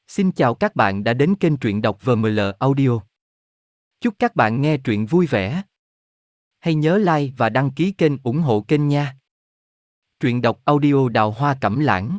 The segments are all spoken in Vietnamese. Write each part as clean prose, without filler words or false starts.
Xin chào các bạn đã đến kênh truyện đọc VML Audio. Chúc các bạn nghe truyện vui vẻ. Hãy nhớ like và đăng ký kênh ủng hộ kênh nha. Truyện đọc audio Đào Hoa Cẩm Lãng.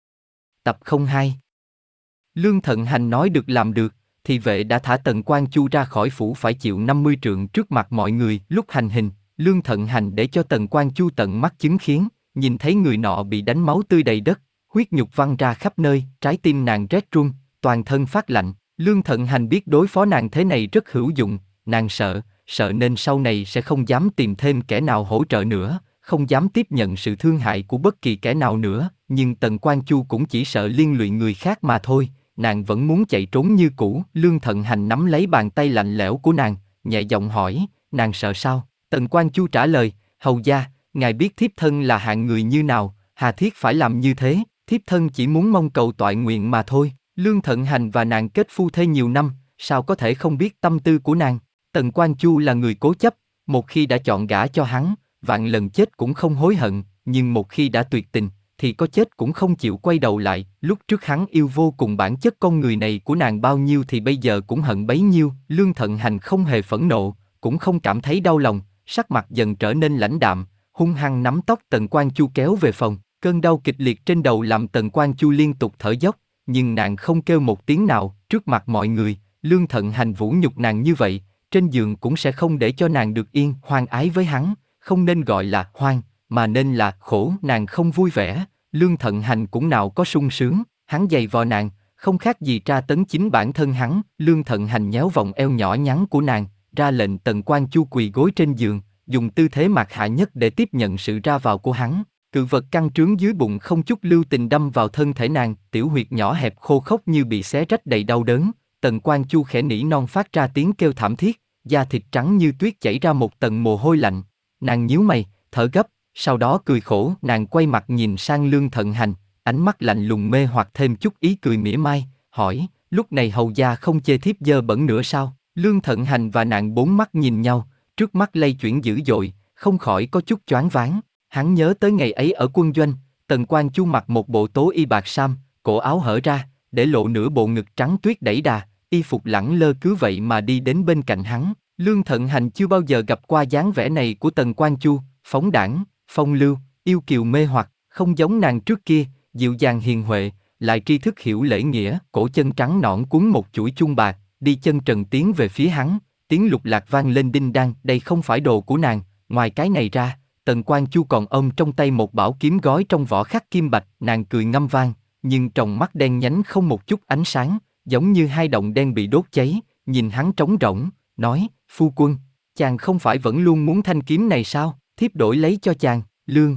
Tập 02. Lương Thận Hành nói được làm được, thì vệ đã thả Tần Quan Chu ra khỏi phủ phải chịu 50 trượng trước mặt mọi người. Lúc hành hình, Lương Thận Hành để cho Tần Quan Chu tận mắt chứng kiến, nhìn thấy người nọ bị đánh máu tươi đầy đất, huyết nhục văng ra khắp nơi, trái tim nàng rét run, toàn thân phát lạnh. Lương Thận Hành biết đối phó nàng thế này rất hữu dụng, nàng sợ nên sau này sẽ không dám tìm thêm kẻ nào hỗ trợ nữa, không dám tiếp nhận sự thương hại của bất kỳ kẻ nào nữa. Nhưng Tần Quan Chu cũng chỉ sợ liên lụy người khác mà thôi, nàng vẫn muốn chạy trốn như cũ. Lương Thận Hành nắm lấy bàn tay lạnh lẽo của nàng, nhẹ giọng hỏi, nàng sợ sao? Tần Quan Chu trả lời, hầu gia, ngài biết thiếp thân là hạng người như nào, hà thiết phải làm như thế, thiếp thân chỉ muốn mong cầu toại nguyện mà thôi. Lương Thận Hành và nàng kết phu thê nhiều năm, sao có thể không biết tâm tư của nàng? Tần Quan Chu là người cố chấp, một khi đã chọn gả cho hắn, vạn lần chết cũng không hối hận, nhưng một khi đã tuyệt tình, thì có chết cũng không chịu quay đầu lại. Lúc trước hắn yêu vô cùng bản chất con người này của nàng bao nhiêu thì bây giờ cũng hận bấy nhiêu. Lương Thận Hành không hề phẫn nộ, cũng không cảm thấy đau lòng, sắc mặt dần trở nên lãnh đạm, hung hăng nắm tóc Tần Quan Chu kéo về phòng. Cơn đau kịch liệt trên đầu làm Tần Quan Chu liên tục thở dốc, nhưng nàng không kêu một tiếng nào. Trước mặt mọi người, Lương Thận Hành vũ nhục nàng như vậy, trên giường cũng sẽ không để cho nàng được yên. Hoan ái với hắn, không nên gọi là hoan, mà nên là khổ. Nàng không vui vẻ, Lương Thận Hành cũng nào có sung sướng. Hắn giày vò nàng, không khác gì tra tấn chính bản thân hắn. Lương Thận Hành nhéo vòng eo nhỏ nhắn của nàng, ra lệnh Tần Quan Chu quỳ gối trên giường, dùng tư thế mạt hạ nhất để tiếp nhận sự ra vào của hắn. Cự vật căng trướng dưới bụng không chút lưu tình đâm vào thân thể nàng, tiểu huyệt nhỏ hẹp khô khốc như bị xé rách đầy đau đớn. Tần Quan Chu khẽ nỉ non phát ra tiếng kêu thảm thiết, da thịt trắng như tuyết chảy ra một tầng mồ hôi lạnh. Nàng nhíu mày, thở gấp, sau đó cười khổ. Nàng quay mặt nhìn sang Lương Thận Hành, ánh mắt lạnh lùng mê hoặc thêm chút ý cười mỉa mai, hỏi, lúc này hầu gia không chê thiếp dơ bẩn nữa sao? Lương Thận Hành và nàng bốn mắt nhìn nhau, trước mắt lay chuyển dữ dội, không khỏi có chút choáng váng. Hắn nhớ tới ngày ấy ở quân doanh, Tần Quan Chu mặc một bộ tố y bạc sam, cổ áo hở ra, để lộ nửa bộ ngực trắng tuyết đẩy đà, y phục lẳng lơ cứ vậy mà đi đến bên cạnh hắn. Lương Thận Hành chưa bao giờ gặp qua dáng vẻ này của Tần Quan Chu, phóng đãng, phong lưu, yêu kiều mê hoặc, không giống nàng trước kia, dịu dàng hiền huệ, lại tri thức hiểu lễ nghĩa. Cổ chân trắng nõn quấn một chuỗi chuông bạc, đi chân trần tiến về phía hắn, tiếng lục lạc vang lên đinh đan. Đây không phải đồ của nàng, ngoài cái này ra, Tần Quan Chu còn ôm trong tay một bảo kiếm gói trong vỏ khắc kim bạch. Nàng cười ngâm vang, nhưng trong mắt đen nhánh không một chút ánh sáng, giống như hai động đen bị đốt cháy. Nhìn hắn trống rỗng, nói, phu quân, chàng không phải vẫn luôn muốn thanh kiếm này sao? Thiếp đổi lấy cho chàng. Lương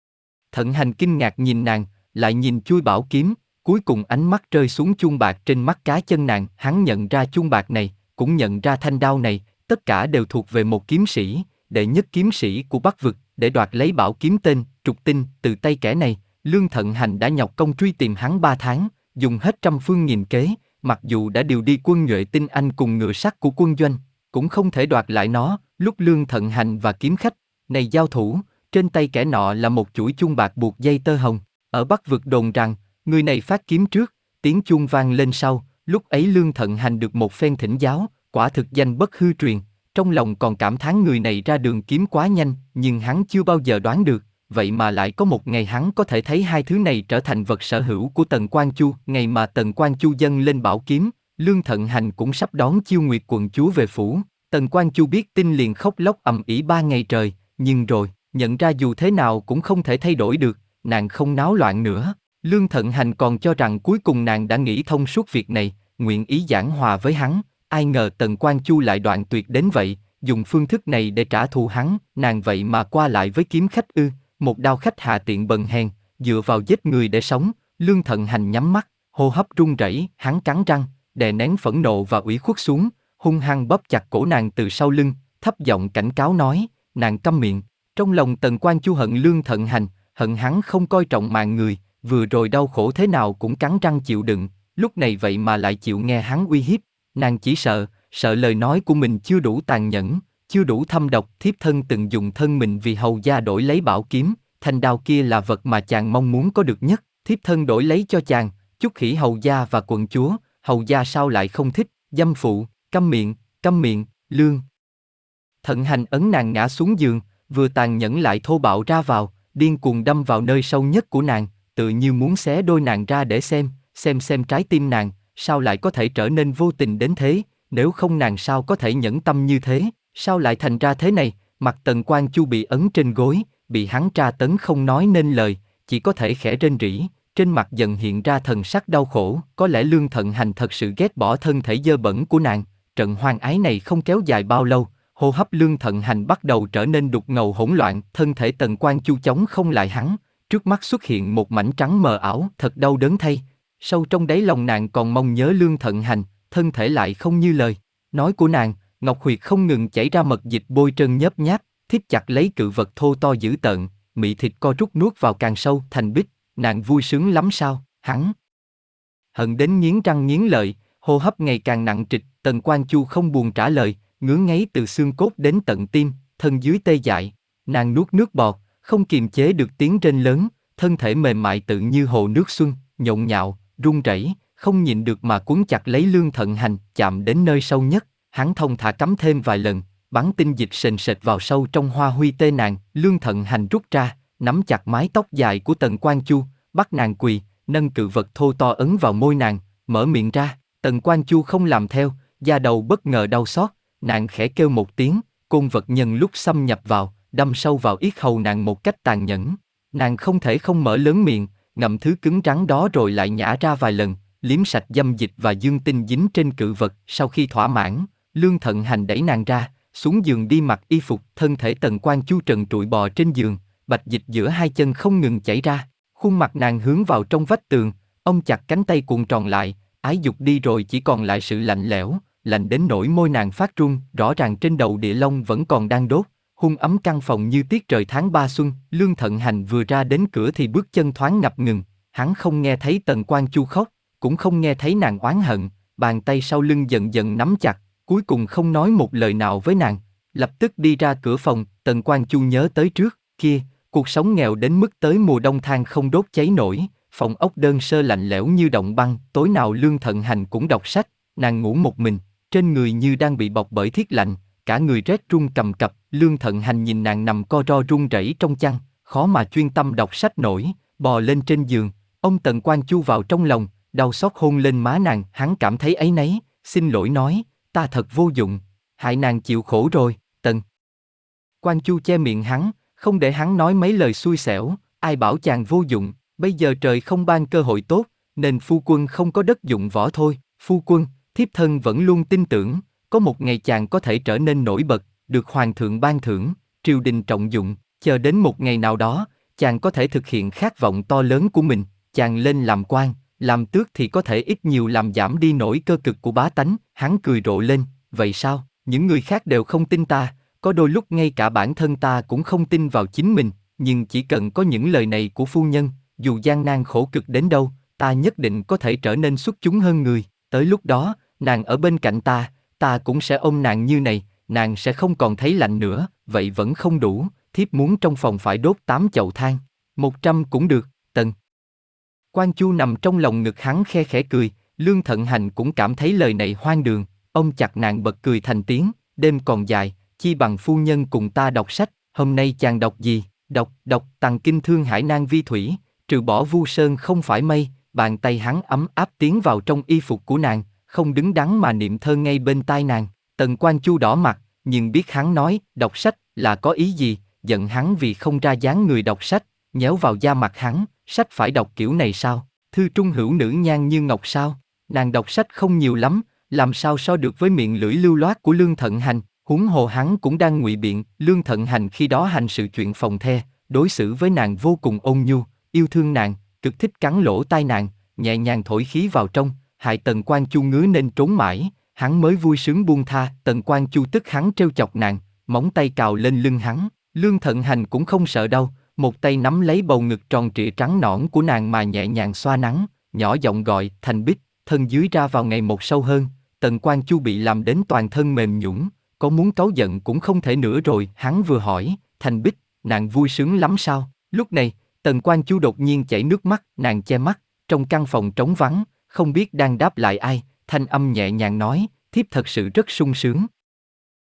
Thận Hành kinh ngạc nhìn nàng, lại nhìn chuôi bảo kiếm, cuối cùng ánh mắt rơi xuống chuông bạc trên mắt cá chân nàng. Hắn nhận ra chuông bạc này, cũng nhận ra thanh đao này, tất cả đều thuộc về một kiếm sĩ, đệ nhất kiếm sĩ của Bắc Vực. Để đoạt lấy bảo kiếm tên Trục Tinh từ tay kẻ này, Lương Thận Hành đã nhọc công truy tìm hắn 3 tháng, dùng hết trăm phương nghìn kế, mặc dù đã điều đi quân nhuệ tinh anh cùng ngựa sắt của quân doanh, cũng không thể đoạt lại nó. Lúc Lương Thận Hành và kiếm khách này giao thủ, trên tay kẻ nọ là một chuỗi chuông bạc buộc dây tơ hồng. Ở Bắc Vực đồn rằng, người này phát kiếm trước, tiếng chuông vang lên sau. Lúc ấy Lương Thận Hành được một phen thỉnh giáo, quả thực danh bất hư truyền. Trong lòng còn cảm thán người này ra đường kiếm quá nhanh, nhưng hắn chưa bao giờ đoán được, vậy mà lại có một ngày hắn có thể thấy hai thứ này trở thành vật sở hữu của Tần Quan Chu. Ngày mà Tần Quan Chu dâng lên bảo kiếm, Lương Thận Hành cũng sắp đón chiêu nguyệt quận chúa về phủ. Tần Quan Chu biết tin liền khóc lóc ầm ĩ 3 ngày trời, nhưng rồi, nhận ra dù thế nào cũng không thể thay đổi được, nàng không náo loạn nữa. Lương Thận Hành còn cho rằng cuối cùng nàng đã nghĩ thông suốt việc này, nguyện ý giảng hòa với hắn. Ai ngờ Tần Quan Chu lại đoạn tuyệt đến vậy, dùng phương thức này để trả thù hắn. Nàng vậy mà qua lại với kiếm khách ư? Một đao khách hạ tiện bần hèn, dựa vào giết người để sống. Lương Thận Hành nhắm mắt, hô hấp run rẩy. Hắn cắn răng, đè nén phẫn nộ và ủy khuất xuống, hung hăng bóp chặt cổ nàng từ sau lưng, thấp giọng cảnh cáo nói, nàng câm miệng. Trong lòng Tần Quan Chu hận Lương Thận Hành, hận hắn không coi trọng mạng người, vừa rồi đau khổ thế nào cũng cắn răng chịu đựng, lúc này vậy mà lại chịu nghe hắn uy hiếp. Nàng chỉ sợ lời nói của mình chưa đủ tàn nhẫn, chưa đủ thâm độc. Thiếp thân từng dùng thân mình vì hầu gia đổi lấy bảo kiếm, thanh đao kia là vật mà chàng mong muốn có được nhất, thiếp thân đổi lấy cho chàng, Chúc khỉ hầu gia và quận chúa, hầu gia sao lại không thích, dâm phụ, câm miệng, Lương Thận Hành ấn nàng ngã xuống giường, vừa tàn nhẫn lại thô bạo ra vào, điên cuồng đâm vào nơi sâu nhất của nàng, tự như muốn xé đôi nàng ra để xem trái tim nàng, sao lại có thể trở nên vô tình đến thế, nếu không nàng sao có thể nhẫn tâm như thế, sao lại thành ra thế này, mặt Tần Quan Chu bị ấn trên gối, bị hắn tra tấn không nói nên lời, chỉ có thể khẽ rên rỉ, trên mặt dần hiện ra thần sắc đau khổ, có lẽ Lương Thận Hành thật sự ghét bỏ thân thể dơ bẩn của nàng, trận hoang ái này không kéo dài bao lâu, hô hấp Lương Thận Hành bắt đầu trở nên đục ngầu hỗn loạn, thân thể Tần Quan Chu chống không lại hắn, trước mắt xuất hiện một mảnh trắng mờ ảo, thật đau đớn thay. Sâu trong đáy lòng nàng còn mong nhớ Lương Thận Hành, thân thể lại không như lời nói của nàng, ngọc huyệt không ngừng chảy ra mật dịch bôi trơn nhớp nháp, thít chặt lấy cự vật thô to dữ tợn, mị thịt co rút nuốt vào càng sâu thành bích, nàng vui sướng lắm sao? Hắn hận đến nghiến răng nghiến lợi, hô hấp ngày càng nặng trịch, Tần Quan Chu không buồn trả lời, ngứa ngáy từ xương cốt đến tận tim, thân dưới tê dại, nàng nuốt nước bọt, không kiềm chế được tiếng rên lớn, thân thể mềm mại tự như hồ nước xuân, nhộn nhạo, run rẩy, không nhịn được mà cuốn chặt lấy Lương Thận Hành, chạm đến nơi sâu nhất, hắn thông thả cắm thêm vài lần, bắn tinh dịch sền sệt vào sâu trong hoa huy tê nàng, Lương Thận Hành rút ra, nắm chặt mái tóc dài của Tần Quan Chu, bắt nàng quỳ, nâng cự vật thô to ấn vào môi nàng, mở miệng ra, Tần Quan Chu không làm theo, da đầu bất ngờ đau xót, nàng khẽ kêu một tiếng, côn vật nhân lúc xâm nhập vào, đâm sâu vào yết hầu nàng một cách tàn nhẫn, nàng không thể không mở lớn miệng, ngậm thứ cứng rắn đó rồi lại nhả ra vài lần, liếm sạch dâm dịch và dương tinh dính trên cự vật, sau khi thỏa mãn, Lương Thận Hành đẩy nàng ra, xuống giường đi mặc y phục, thân thể Tần Quan Chu trần trụi bò trên giường, bạch dịch giữa hai chân không ngừng chảy ra, khuôn mặt nàng hướng vào trong vách tường, ông chặt cánh tay cuộn tròn lại, ái dục đi rồi chỉ còn lại sự lạnh lẽo, lạnh đến nỗi môi nàng phát run, rõ ràng trên đầu địa long vẫn còn đang đốt, hun ấm căn phòng như tiết trời tháng 3 xuân. Lương Thận Hành vừa ra đến cửa thì bước chân thoáng ngập ngừng, hắn không nghe thấy Tần Quan Chu khóc, cũng không nghe thấy nàng oán hận, bàn tay sau lưng dần dần nắm chặt, cuối cùng không nói một lời nào với nàng, lập tức đi ra cửa phòng. Tần Quan Chu nhớ tới trước kia, cuộc sống nghèo đến mức tới mùa đông than không đốt cháy nổi, phòng ốc đơn sơ lạnh lẽo như động băng, tối nào Lương Thận Hành cũng đọc sách, nàng ngủ một mình, trên người như đang bị bọc bởi thiết lạnh, cả người rét run cầm cập. Lương Thận Hành nhìn nàng nằm co ro run rẩy trong chăn, khó mà chuyên tâm đọc sách nổi, bò lên trên giường, ông Tần Quan Chu vào trong lòng, đau xót hôn lên má nàng, hắn cảm thấy áy náy, xin lỗi nói, ta thật vô dụng, hại nàng chịu khổ rồi. Tần Quan Chu che miệng hắn, không để hắn nói mấy lời xui xẻo, ai bảo chàng vô dụng, bây giờ trời không ban cơ hội tốt, nên phu quân không có đất dụng võ thôi. Phu quân, thiếp thân vẫn luôn tin tưởng, có một ngày chàng có thể trở nên nổi bật, được hoàng thượng ban thưởng, triều đình trọng dụng, chờ đến một ngày nào đó, chàng có thể thực hiện khát vọng to lớn của mình, chàng lên làm quan, làm tước thì có thể ít nhiều làm giảm đi nỗi cơ cực của bá tánh. Hắn cười rộ lên, vậy sao, những người khác đều không tin ta, có đôi lúc ngay cả bản thân ta cũng không tin vào chính mình, nhưng chỉ cần có những lời này của phu nhân, dù gian nan khổ cực đến đâu, ta nhất định có thể trở nên xuất chúng hơn người, tới lúc đó, nàng ở bên cạnh ta cũng sẽ ôm nàng như này, nàng sẽ không còn thấy lạnh nữa, vậy vẫn không đủ, thiếp muốn trong phòng phải đốt 8 chậu than, 100 cũng được. Tần Quan Chu nằm trong lòng ngực hắn khe khẽ cười, Lương Thận Hành cũng cảm thấy lời này hoang đường, ông chặt nàng bật cười thành tiếng, đêm còn dài, chi bằng phu nhân cùng ta đọc sách, hôm nay chàng đọc gì? Đọc Tằng Kinh Thương Hải Nan Vi Thủy, trừ bỏ Vu Sơn không phải mây. Bàn tay hắn ấm áp tiến vào trong y phục của nàng, không đứng đắn mà niệm thơ ngay bên tai nàng. Tần Quan Chu đỏ mặt, nhưng biết hắn nói đọc sách là có ý gì, giận hắn vì không ra dáng người đọc sách, nhéo vào da mặt hắn, sách phải đọc kiểu này sao? Thư trung hữu nữ nhan như ngọc sao? Nàng đọc sách không nhiều lắm, làm sao so được với miệng lưỡi lưu loát của Lương Thận Hành? Huống hồ hắn cũng đang ngụy biện. Lương Thận Hành khi đó hành sự chuyện phòng the, đối xử với nàng vô cùng ôn nhu, yêu thương nàng, cực thích cắn lỗ tai nàng, nhẹ nhàng thổi khí vào trong, hại Tần Quan Chu ngứa nên trốn mãi, hắn mới vui sướng buông tha. Tần Quan Chu tức hắn trêu chọc nàng, móng tay cào lên lưng hắn, Lương Thận Hành cũng không sợ đâu, một tay nắm lấy bầu ngực tròn trịa trắng nõn của nàng mà nhẹ nhàng xoa nắng, nhỏ giọng gọi, Thành Bích, thân dưới ra vào ngày một sâu hơn. Tần Quan Chu bị làm đến toàn thân mềm nhũn, có muốn cáu giận cũng không thể nữa rồi. Hắn vừa hỏi, Thành Bích, nàng vui sướng lắm sao? Lúc này, Tần Quan Chu đột nhiên chảy nước mắt, nàng che mắt, Trong căn phòng trống vắng, không biết đang đáp lại ai, thanh âm nhẹ nhàng nói, thiếp thật sự rất sung sướng.